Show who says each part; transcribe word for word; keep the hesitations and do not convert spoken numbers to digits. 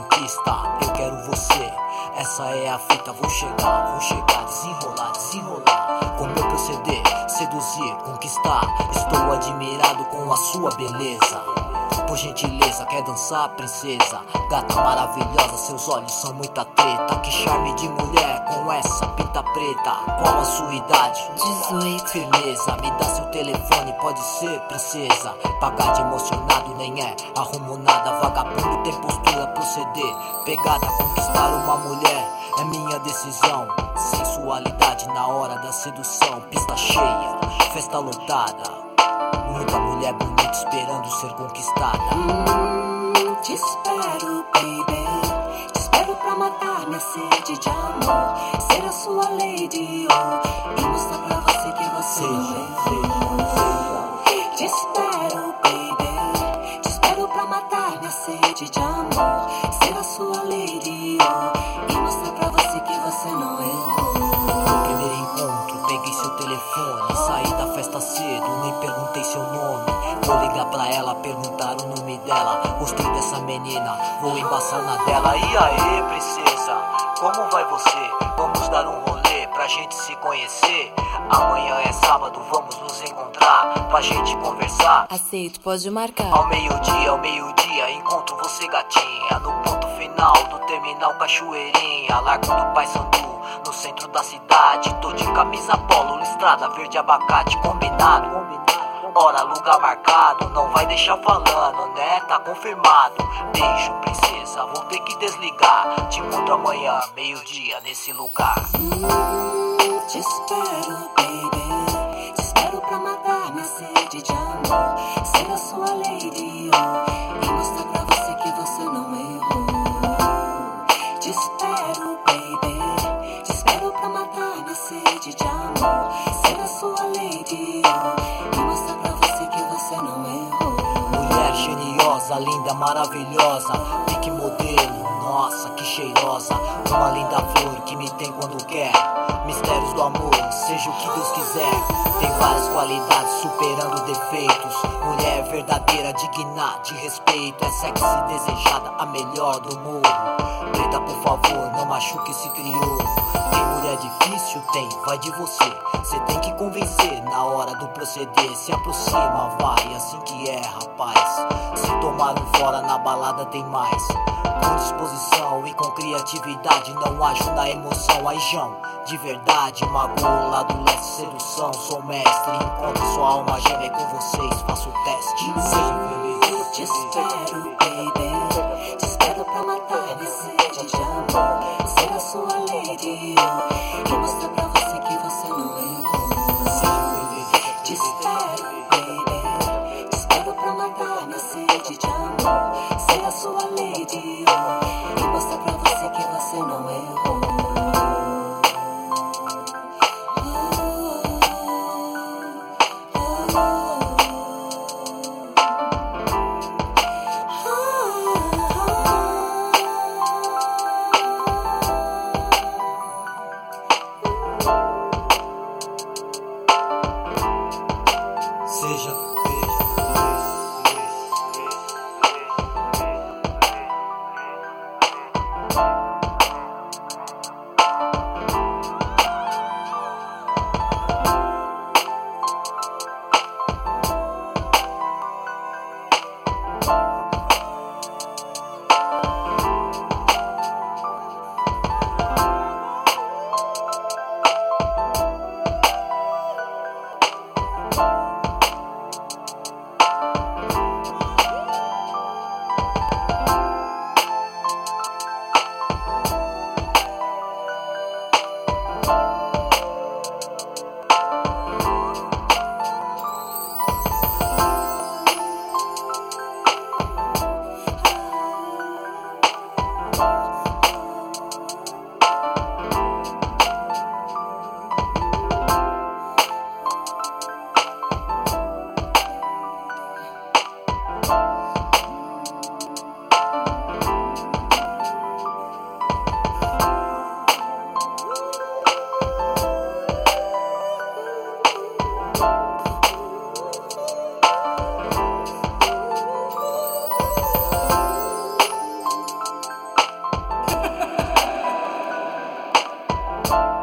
Speaker 1: conquista, eu quero você. Essa é a fita, vou chegar, vou chegar, desenrolar, desenrolar. Com meu proceder, seduzir, conquistar. Estou admirado com a sua beleza. Por gentileza, quer dançar, princesa? Gata maravilhosa, seus olhos são muita treta. Que charme de mulher com essa pinta preta. Qual a sua idade?
Speaker 2: dezoito.
Speaker 1: Firmeza, me dá seu telefone, pode ser, princesa. Pagar de emocionado nem é, arrumo nada. Vagabundo tem postura, proceder. Pegada, conquistar uma mulher é minha decisão. Sensualidade na hora da sedução. Pista cheia, festa lotada. Muita mulher bonita esperando ser conquistada.
Speaker 2: Hum, te espero, baby. Te espero pra matar minha sede de amor. Ser a sua lady, oh, e mostrar pra você que você não errou. Te espero, baby. Te espero pra matar minha sede de amor. Ser a sua lady, oh, e mostrar pra você que você não errou.
Speaker 1: No primeiro encontro, peguei seu telefone. Saí da festa cedo, nem perguntei seu nome. Vou ligar pra ela, perguntar o nome dela. Gostei dessa menina, vou embaçar na dela. E aí, princesa, como vai você? Vamos dar um rolê pra gente se conhecer. Amanhã é sábado, vamos nos encontrar pra gente conversar.
Speaker 2: Aceito, pode marcar.
Speaker 1: Ao meio-dia, ao meio-dia, encontro você, gatinha. No ponto final do terminal Cachoeirinha. Largo do Paissandu, no centro da cidade. Tô de camisa polo, listrada, verde abacate. Combinado, combinado. Hora, lugar marcado, não vai deixar falando, né? Tá confirmado. Beijo, princesa, vou ter que desligar. Te encontro amanhã, meio-dia, nesse lugar.
Speaker 2: Hum, te espero, baby. Te espero pra matar minha sede de amor. Ser a sua lady, oh, e mostrar pra você que você não errou. Te espero, baby. Te espero pra matar minha sede de amor. Ser a sua lady, oh, e mostrar pra você que você não errou.
Speaker 1: Mulher geniosa, linda, maravilhosa. Pique modelo, nossa, que cheirosa. Uma linda flor que me tem quando quer. Mistérios do amor, seja o que Deus quiser. Tem várias qualidades, superando defeitos. Mulher verdadeira, digna de respeito. É sexy, desejada, a melhor do mundo. Preta, por favor, não machuque esse crioulo. Tem mulher difícil? Tem, vai de você. Cê tem que convencer na hora do proceder. Se aproxima, vai, assim que é, rapaz. Se tomar um fora na balada tem mais. Com disposição e com criatividade, não ajo na emoção. Aí, João, de verdade, magoou lá do leste, sedução. Sou mestre, encontro sua alma gêmea com vocês. Faço o teste, seja feliz.
Speaker 2: Te espero, baby. Te espero pra matar minha sede de amor. Ser a sua lady, oh, e mostrar pra você que você não errou.
Speaker 1: Seja feliz.
Speaker 2: Te espero, baby. Te espero pra matar minha sede de amor. Ser a sua lady, oh, e mostrar pra você que você não errou.
Speaker 1: Seja Tchau.